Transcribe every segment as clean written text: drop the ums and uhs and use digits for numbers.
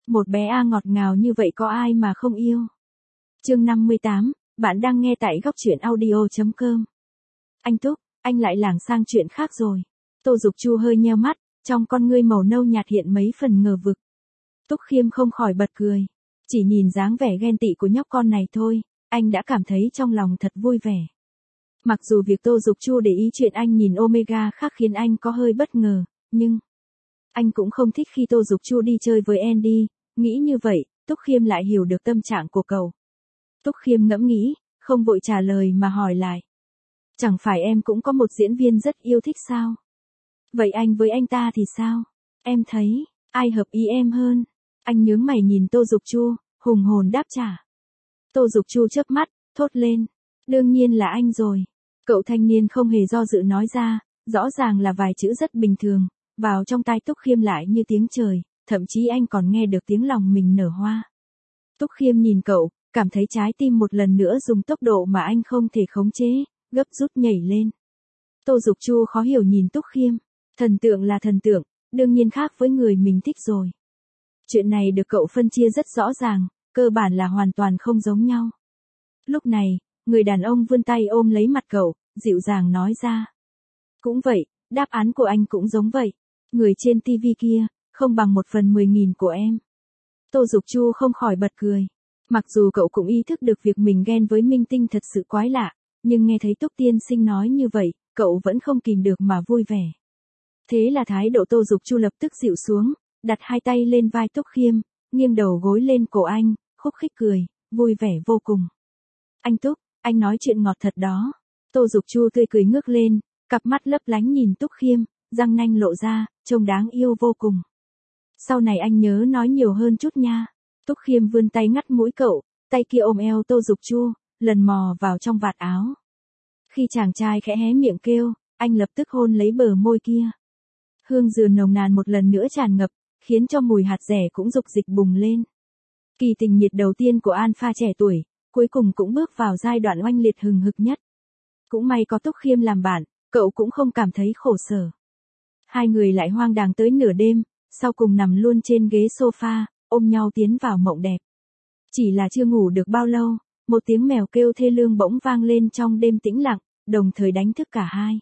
Một bé A ngọt ngào như vậy có ai mà không yêu. Chương 58, bạn đang nghe tại góc truyện audio.com. Anh Túc, anh lại lảng sang chuyện khác rồi. Tô Dục Chu hơi nheo mắt, trong con ngươi màu nâu nhạt hiện mấy phần ngờ vực. Túc Khiêm không khỏi bật cười. Chỉ nhìn dáng vẻ ghen tị của nhóc con này thôi, anh đã cảm thấy trong lòng thật vui vẻ. Mặc dù việc Tô Dục Chu để ý chuyện anh nhìn Omega khác khiến anh có hơi bất ngờ, nhưng anh cũng không thích khi Tô Dục Chu đi chơi với Andy. Nghĩ như vậy, Túc Khiêm lại hiểu được tâm trạng của cậu. Túc Khiêm ngẫm nghĩ, không vội trả lời mà hỏi lại. Chẳng phải em cũng có một diễn viên rất yêu thích sao? Vậy anh với anh ta thì sao? Em thấy, ai hợp ý em hơn? Anh nhướng mày nhìn Tô Dục Chu, hùng hồn đáp trả. Tô Dục Chu chớp mắt, thốt lên. Đương nhiên là anh rồi. Cậu thanh niên không hề do dự nói ra, rõ ràng là vài chữ rất bình thường, vào trong tai Túc Khiêm lại như tiếng trời, thậm chí anh còn nghe được tiếng lòng mình nở hoa. Túc Khiêm nhìn cậu, cảm thấy trái tim một lần nữa dùng tốc độ mà anh không thể khống chế, gấp rút nhảy lên. Tô Dục Chu khó hiểu nhìn Túc Khiêm. Thần tượng là thần tượng, đương nhiên khác với người mình thích rồi. Chuyện này được cậu phân chia rất rõ ràng, cơ bản là hoàn toàn không giống nhau. Lúc này, người đàn ông vươn tay ôm lấy mặt cậu, dịu dàng nói ra. Cũng vậy, đáp án của anh cũng giống vậy. Người trên TV kia, không bằng 1/10.000 của em. Tô Dục Chu không khỏi bật cười. Mặc dù cậu cũng ý thức được việc mình ghen với minh tinh thật sự quái lạ, nhưng nghe thấy Túc tiên sinh nói như vậy, cậu vẫn không kìm được mà vui vẻ. Thế là thái độ Tô Dục Chu lập tức dịu xuống, đặt hai tay lên vai Túc Khiêm, nghiêng đầu gối lên cổ anh, khúc khích cười, vui vẻ vô cùng. Anh Túc, anh nói chuyện ngọt thật đó. Tô Dục Chu tươi cười ngước lên, cặp mắt lấp lánh nhìn Túc Khiêm, răng nanh lộ ra, trông đáng yêu vô cùng. Sau này anh nhớ nói nhiều hơn chút nha. Túc Khiêm vươn tay ngắt mũi cậu, tay kia ôm eo Tô Dục Chu, lần mò vào trong vạt áo. Khi chàng trai khẽ hé miệng kêu, anh lập tức hôn lấy bờ môi kia. Hương dừa nồng nàn một lần nữa tràn ngập, khiến cho mùi hạt dẻ cũng dục dịch bùng lên. Kỳ tình nhiệt đầu tiên của Alpha trẻ tuổi, cuối cùng cũng bước vào giai đoạn oanh liệt hừng hực nhất. Cũng may có Túc Khiêm làm bạn, cậu cũng không cảm thấy khổ sở. Hai người lại hoang đàng tới nửa đêm, sau cùng nằm luôn trên ghế sofa, ôm nhau tiến vào mộng đẹp. Chỉ là chưa ngủ được bao lâu, một tiếng mèo kêu thê lương bỗng vang lên trong đêm tĩnh lặng, đồng thời đánh thức cả hai.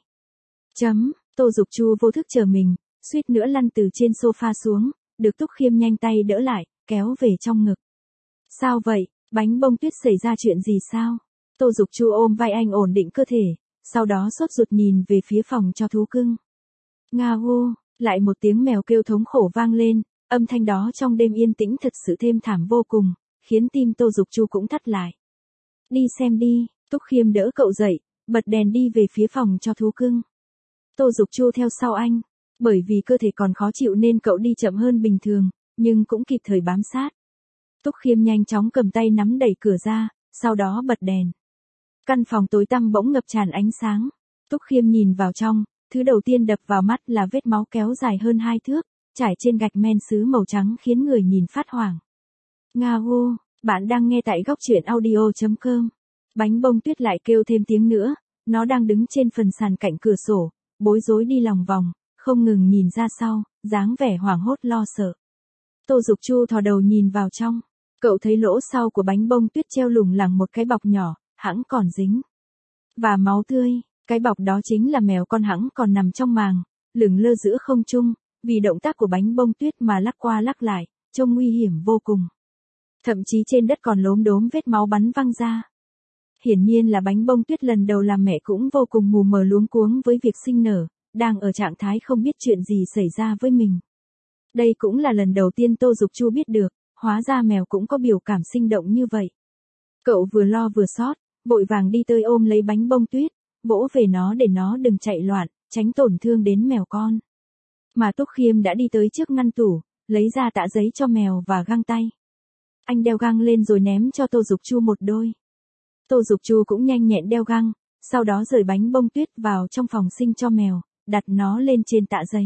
Tô Dục Chu vô thức chờ mình, suýt nữa lăn từ trên sofa xuống, được Túc Khiêm nhanh tay đỡ lại, kéo về trong ngực. Sao vậy, Bánh Bông Tuyết xảy ra chuyện gì sao? Tô Dục Chu ôm vai anh ổn định cơ thể, sau đó sốt ruột nhìn về phía phòng cho thú cưng. Nga hô, lại một tiếng mèo kêu thống khổ vang lên, âm thanh đó trong đêm yên tĩnh thật sự thê thảm vô cùng, khiến tim Tô Dục Chu cũng thắt lại. Đi xem đi, Túc Khiêm đỡ cậu dậy, bật đèn đi về phía phòng cho thú cưng. Tô Dục Chu theo sau anh, bởi vì cơ thể còn khó chịu nên cậu đi chậm hơn bình thường, nhưng cũng kịp thời bám sát. Túc Khiêm nhanh chóng cầm tay nắm đẩy cửa ra, sau đó bật đèn. Căn phòng tối tăm bỗng ngập tràn ánh sáng. Túc Khiêm nhìn vào trong, thứ đầu tiên đập vào mắt là vết máu kéo dài hơn 2 thước, trải trên gạch men sứ màu trắng khiến người nhìn phát hoảng. Nga hô, bạn đang nghe tại góc truyện audio.com. Bánh Bông Tuyết lại kêu thêm tiếng nữa, nó đang đứng trên phần sàn cạnh cửa sổ, bối rối đi lòng vòng, không ngừng nhìn ra sau, dáng vẻ hoảng hốt lo sợ. Tô Dục Chu thò đầu nhìn vào trong, cậu thấy lỗ sau của Bánh Bông Tuyết treo lủng lẳng một cái bọc nhỏ, hẵng còn dính và máu tươi. Cái bọc đó chính là mèo con hẵng còn nằm trong màng, lửng lơ giữa không trung, vì động tác của Bánh Bông Tuyết mà lắc qua lắc lại, trông nguy hiểm vô cùng. Thậm chí trên đất còn lốm đốm vết máu bắn văng ra. Hiển nhiên là Bánh Bông Tuyết lần đầu làm mẹ cũng vô cùng mù mờ luống cuống với việc sinh nở, đang ở trạng thái không biết chuyện gì xảy ra với mình. Đây cũng là lần đầu tiên Tô Dục Chu biết được, hóa ra mèo cũng có biểu cảm sinh động như vậy. Cậu vừa lo vừa xót, vội vàng đi tới ôm lấy Bánh Bông Tuyết, vỗ về nó để nó đừng chạy loạn, tránh tổn thương đến mèo con. Mà Túc Khiêm đã đi tới trước ngăn tủ, lấy ra tạ giấy cho mèo và găng tay. Anh đeo găng lên rồi ném cho Tô Dục Chu một đôi. Tô Dục Chu cũng nhanh nhẹn đeo găng, sau đó rời Bánh Bông Tuyết vào trong phòng sinh cho mèo, đặt nó lên trên tạ giấy.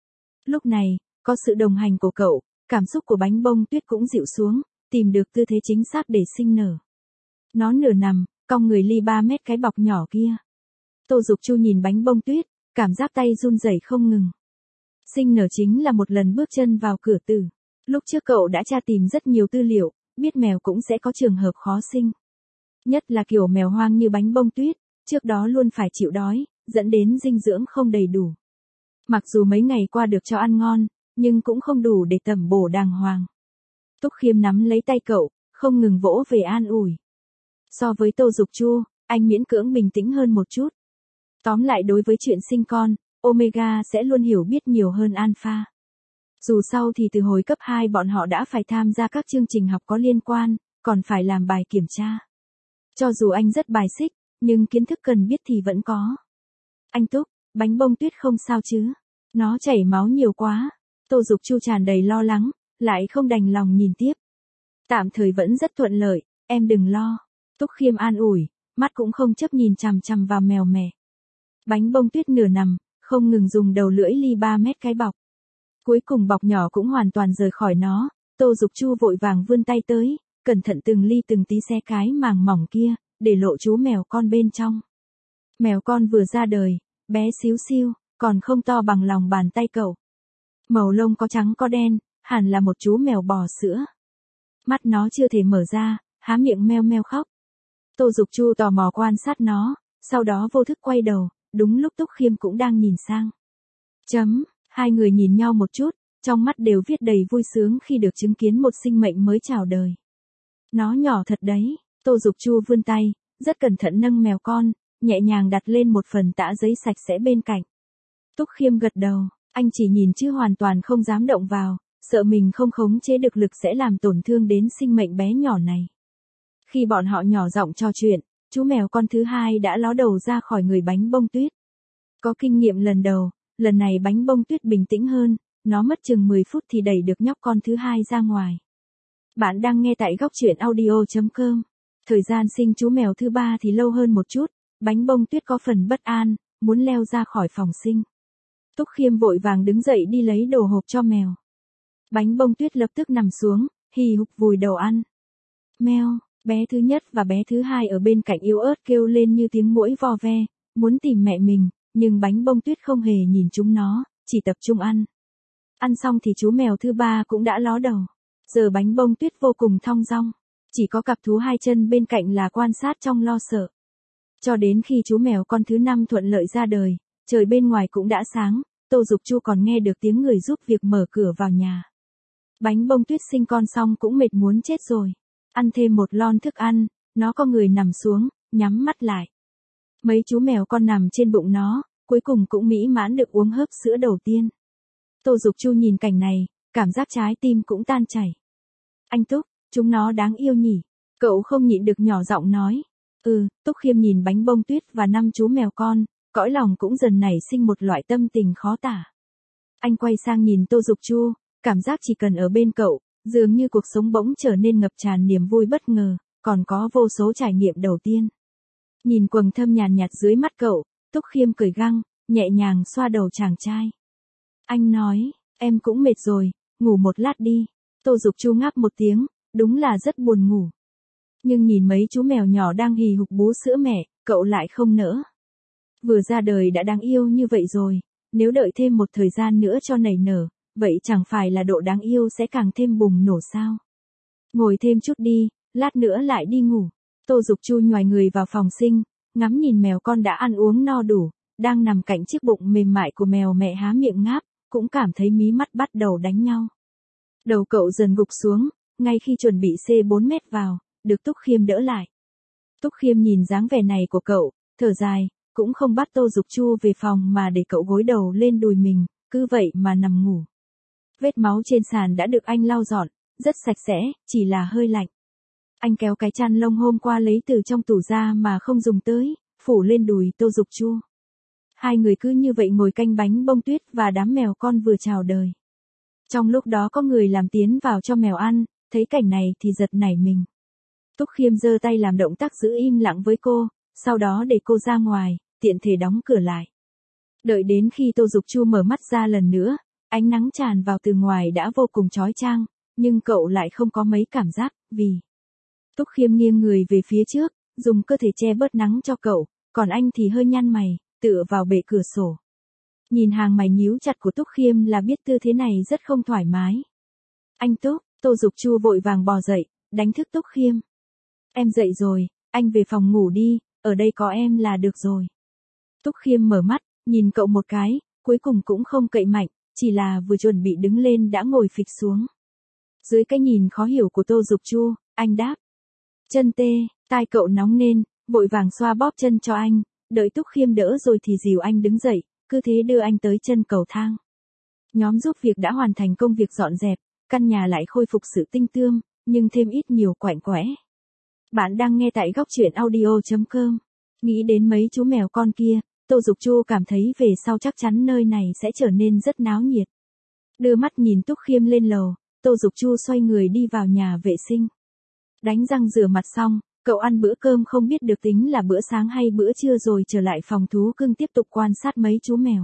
Lúc này, có sự đồng hành của cậu, cảm xúc của Bánh Bông Tuyết cũng dịu xuống, tìm được tư thế chính xác để sinh nở. Nó nửa nằm, cong người ly 3 mét cái bọc nhỏ kia. Tô Dục Chu nhìn Bánh Bông Tuyết, cảm giác tay run rẩy không ngừng. Sinh nở chính là một lần bước chân vào cửa tử. Lúc trước cậu đã tra tìm rất nhiều tư liệu, biết mèo cũng sẽ có trường hợp khó sinh. Nhất là kiểu mèo hoang như bánh bông tuyết, trước đó luôn phải chịu đói, dẫn đến dinh dưỡng không đầy đủ. Mặc dù mấy ngày qua được cho ăn ngon, nhưng cũng không đủ để tẩm bổ đàng hoàng. Túc Khiêm nắm lấy tay cậu, không ngừng vỗ về an ủi. So với Tô Dục Chu, anh miễn cưỡng bình tĩnh hơn một chút. Tóm lại đối với chuyện sinh con, Omega sẽ luôn hiểu biết nhiều hơn Alpha. Dù sau thì từ hồi cấp 2 bọn họ đã phải tham gia các chương trình học có liên quan, còn phải làm bài kiểm tra. Cho dù anh rất bài xích, nhưng kiến thức cần biết thì vẫn có. Anh Túc, bánh bông tuyết không sao chứ? Nó chảy máu nhiều quá. Tô Dục Chu tràn đầy lo lắng, lại không đành lòng nhìn tiếp. Tạm thời vẫn rất thuận lợi, em đừng lo. Túc Khiêm an ủi, mắt cũng không chấp nhìn chằm chằm vào mèo mẹ. Bánh bông tuyết nửa nằm, không ngừng dùng đầu lưỡi li 3 mét cái bọc. Cuối cùng bọc nhỏ cũng hoàn toàn rời khỏi nó, Tô Dục Chu vội vàng vươn tay tới, cẩn thận từng ly từng tí xé cái màng mỏng kia, để lộ chú mèo con bên trong. Mèo con vừa ra đời, bé xíu xiu, còn không to bằng lòng bàn tay cậu. Màu lông có trắng có đen, hẳn là một chú mèo bò sữa. Mắt nó chưa thể mở ra, há miệng meo meo khóc. Tô Dục Chu tò mò quan sát nó, sau đó vô thức quay đầu, đúng lúc Túc Khiêm cũng đang nhìn sang. Hai người nhìn nhau một chút, trong mắt đều viết đầy vui sướng khi được chứng kiến một sinh mệnh mới chào đời. Nó nhỏ thật đấy, Tô Dục Chu vươn tay, rất cẩn thận nâng mèo con, nhẹ nhàng đặt lên một phần tã giấy sạch sẽ bên cạnh. Túc Khiêm gật đầu, anh chỉ nhìn chứ hoàn toàn không dám động vào, sợ mình không khống chế được lực sẽ làm tổn thương đến sinh mệnh bé nhỏ này. Khi bọn họ nhỏ giọng trò chuyện, chú mèo con thứ hai đã ló đầu ra khỏi người bánh bông tuyết. Có kinh nghiệm lần đầu, lần này bánh bông tuyết bình tĩnh hơn, nó mất chừng 10 phút thì đẩy được nhóc con thứ hai ra ngoài. Bạn đang nghe tại góc truyện audio.com. Thời gian sinh chú mèo thứ ba thì lâu hơn một chút, bánh bông tuyết có phần bất an, muốn leo ra khỏi phòng sinh. Túc Khiêm vội vàng đứng dậy đi lấy đồ hộp cho mèo. Bánh bông tuyết lập tức nằm xuống, hì hục vùi đầu ăn. Meo, bé thứ nhất và bé thứ hai ở bên cạnh yếu ớt kêu lên như tiếng muỗi vo ve, muốn tìm mẹ mình, nhưng bánh bông tuyết không hề nhìn chúng nó, chỉ tập trung ăn. Ăn xong thì chú mèo thứ ba cũng đã ló đầu. Giờ bánh bông tuyết vô cùng thong dong, chỉ có cặp thú hai chân bên cạnh là quan sát trong lo sợ. Cho đến khi chú mèo con thứ 5 thuận lợi ra đời, trời bên ngoài cũng đã sáng, Tô Dục Chu còn nghe được tiếng người giúp việc mở cửa vào nhà. Bánh bông tuyết sinh con xong cũng mệt muốn chết rồi. Ăn thêm một lon thức ăn, nó có người nằm xuống, nhắm mắt lại. Mấy chú mèo con nằm trên bụng nó, cuối cùng cũng mỹ mãn được uống hớp sữa đầu tiên. Tô Dục Chu nhìn cảnh này, cảm giác trái tim cũng tan chảy. Anh Túc, chúng nó đáng yêu nhỉ? Cậu không nhịn được nhỏ giọng nói. Túc Khiêm nhìn bánh bông tuyết và 5 chú mèo con, cõi lòng cũng dần nảy sinh một loại tâm tình khó tả. Anh quay sang nhìn Tô Dục Chu, cảm giác chỉ cần ở bên cậu, dường như cuộc sống bỗng trở nên ngập tràn niềm vui bất ngờ, còn có vô số trải nghiệm đầu tiên. Nhìn quầng thâm nhàn nhạt dưới mắt cậu, Túc Khiêm cười găng, nhẹ nhàng xoa đầu chàng trai. Anh nói, em cũng mệt rồi, ngủ một lát đi. Tô Dục Chu ngáp một tiếng, đúng là rất buồn ngủ. Nhưng nhìn mấy chú mèo nhỏ đang hì hục bú sữa mẹ, cậu lại không nỡ. Vừa ra đời đã đáng yêu như vậy rồi, nếu đợi thêm một thời gian nữa cho nảy nở, vậy chẳng phải là độ đáng yêu sẽ càng thêm bùng nổ sao? Ngồi thêm chút đi, lát nữa lại đi ngủ. Tô Dục Chu nhoài người vào phòng sinh, ngắm nhìn mèo con đã ăn uống no đủ, đang nằm cạnh chiếc bụng mềm mại của mèo mẹ há miệng ngáp, cũng cảm thấy mí mắt bắt đầu đánh nhau. Đầu cậu dần gục xuống, ngay khi chuẩn bị C4 mét vào, được Túc Khiêm đỡ lại. Túc Khiêm nhìn dáng vẻ này của cậu, thở dài, cũng không bắt Tô Dục Chu về phòng mà để cậu gối đầu lên đùi mình, cứ vậy mà nằm ngủ. Vết máu trên sàn đã được anh lau dọn, rất sạch sẽ, chỉ là hơi lạnh. Anh kéo cái chăn lông hôm qua lấy từ trong tủ ra mà không dùng tới, phủ lên đùi Tô Dục Chu. Hai người cứ như vậy ngồi canh bánh bông tuyết và đám mèo con vừa chào đời. Trong lúc đó có người làm tiến vào cho mèo ăn, thấy cảnh này thì giật nảy mình. Túc Khiêm giơ tay làm động tác giữ im lặng với cô, sau đó để cô ra ngoài, tiện thể đóng cửa lại. Đợi đến khi Tô Dục Chu mở mắt ra lần nữa, ánh nắng tràn vào từ ngoài đã vô cùng chói chang, nhưng cậu lại không có mấy cảm giác, vì Túc Khiêm nghiêng người về phía trước, dùng cơ thể che bớt nắng cho cậu, còn anh thì hơi nhăn mày, tựa vào bệ cửa sổ. Nhìn hàng mày nhíu chặt của Túc Khiêm là biết tư thế này rất không thoải mái. Anh Túc, Tô Dục Chu vội vàng bò dậy, đánh thức Túc Khiêm. Em dậy rồi, anh về phòng ngủ đi, ở đây có em là được rồi. Túc Khiêm mở mắt, nhìn cậu một cái, cuối cùng cũng không cậy mạnh, chỉ là vừa chuẩn bị đứng lên đã ngồi phịch xuống. Dưới cái nhìn khó hiểu của Tô Dục Chu, anh đáp. Chân tê, tai cậu nóng nên, vội vàng xoa bóp chân cho anh, đợi Túc Khiêm đỡ rồi thì dìu anh đứng dậy, cứ thế đưa anh tới chân cầu thang. Nhóm giúp việc đã hoàn thành công việc dọn dẹp, căn nhà lại khôi phục sự tinh tươm, nhưng thêm ít nhiều quạnh quẽ. Bạn đang nghe tại góc truyện audio.com. Nghĩ đến mấy chú mèo con kia, Tô Dục Chu cảm thấy về sau chắc chắn nơi này sẽ trở nên rất náo nhiệt. Đưa mắt nhìn Túc Khiêm lên lầu, Tô Dục Chu xoay người đi vào nhà vệ sinh. Đánh răng rửa mặt xong, cậu ăn bữa cơm không biết được tính là bữa sáng hay bữa trưa rồi trở lại phòng thú cưng tiếp tục quan sát mấy chú mèo.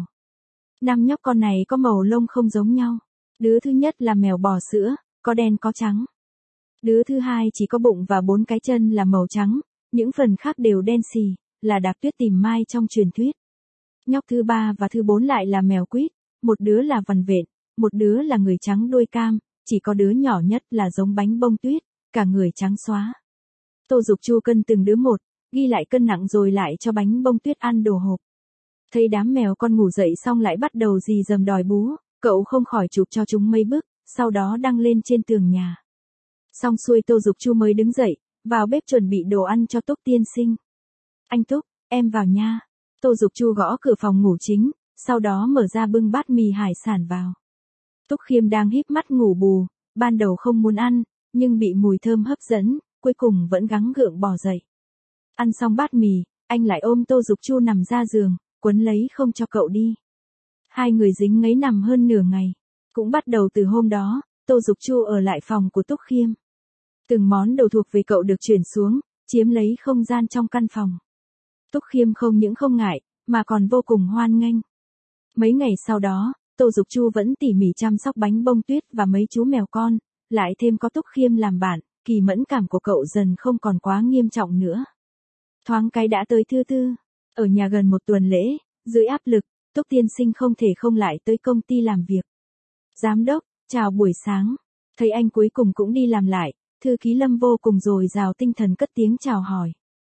5 nhóc con này có màu lông không giống nhau. Đứa thứ nhất là mèo bò sữa, có đen có trắng. Đứa thứ hai chỉ có bụng và 4 cái chân là màu trắng, những phần khác đều đen xì, là Đạp Tuyết Tìm Mai trong truyền thuyết. Nhóc thứ ba và thứ 4 lại là mèo quýt, một đứa là vằn vện, một đứa là người trắng đuôi cam, chỉ có đứa nhỏ nhất là giống bánh bông tuyết, cả người trắng xóa. Tô Dục Chu cân từng đứa một, ghi lại cân nặng rồi lại cho bánh bông tuyết ăn đồ hộp. Thấy đám mèo con ngủ dậy xong lại bắt đầu rì rầm đòi bú, cậu không khỏi chụp cho chúng mấy bức, sau đó đăng lên trên tường nhà. Xong xuôi Tô Dục Chu mới đứng dậy, vào bếp chuẩn bị đồ ăn cho Túc tiên sinh. Anh Túc, em vào nha. Tô Dục Chu gõ cửa phòng ngủ chính, sau đó mở ra bưng bát mì hải sản vào. Túc Khiêm đang híp mắt ngủ bù, ban đầu không muốn ăn, nhưng bị mùi thơm hấp dẫn, cuối cùng vẫn gắng gượng bò dậy. Ăn xong bát mì, anh lại ôm Tô Dục Chu nằm ra giường, quấn lấy không cho cậu đi. Hai người dính ngấy nằm hơn nửa ngày. Cũng bắt đầu từ hôm đó, Tô Dục Chu ở lại phòng của Túc Khiêm. Từng món đồ thuộc về cậu được chuyển xuống, chiếm lấy không gian trong căn phòng. Túc Khiêm không những không ngại, mà còn vô cùng hoan nghênh. Mấy ngày sau đó, Tô Dục Chu vẫn tỉ mỉ chăm sóc bánh bông tuyết và mấy chú mèo con, lại thêm có Túc Khiêm làm bạn, kỳ mẫn cảm của cậu dần không còn quá nghiêm trọng nữa. Thoáng cái đã tới thứ tư, ở nhà gần một tuần lễ, dưới áp lực, Túc tiên sinh không thể không lại tới công ty làm việc. Giám đốc, chào buổi sáng. Thấy anh cuối cùng cũng đi làm lại, thư ký Lâm vô cùng dồi dào tinh thần cất tiếng chào hỏi.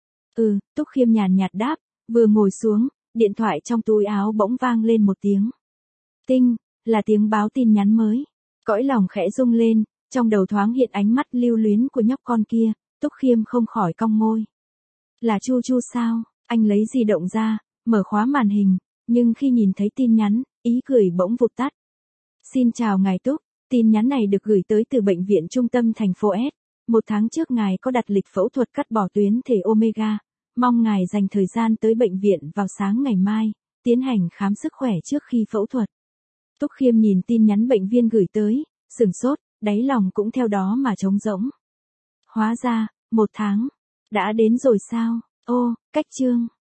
Túc Khiêm nhàn nhạt đáp, vừa ngồi xuống, điện thoại trong túi áo bỗng vang lên một tiếng. Tinh, là tiếng báo tin nhắn mới. Cõi lòng khẽ rung lên, trong đầu thoáng hiện ánh mắt lưu luyến của nhóc con kia, Túc Khiêm không khỏi cong môi. Là Chu Chu sao? Anh lấy di động ra, mở khóa màn hình, nhưng khi nhìn thấy tin nhắn, ý cười bỗng vụt tắt. Xin chào ngài Túc, tin nhắn này được gửi tới từ bệnh viện trung tâm thành phố S. 1 tháng trước ngài có đặt lịch phẫu thuật cắt bỏ tuyến thể omega, mong ngài dành thời gian tới bệnh viện vào sáng ngày mai, tiến hành khám sức khỏe trước khi phẫu thuật. Túc Khiêm nhìn tin nhắn bệnh viên gửi tới, sửng sốt, đáy lòng cũng theo đó mà trống rỗng. Hóa ra, 1 tháng, đã đến rồi sao? Ô, cách chương.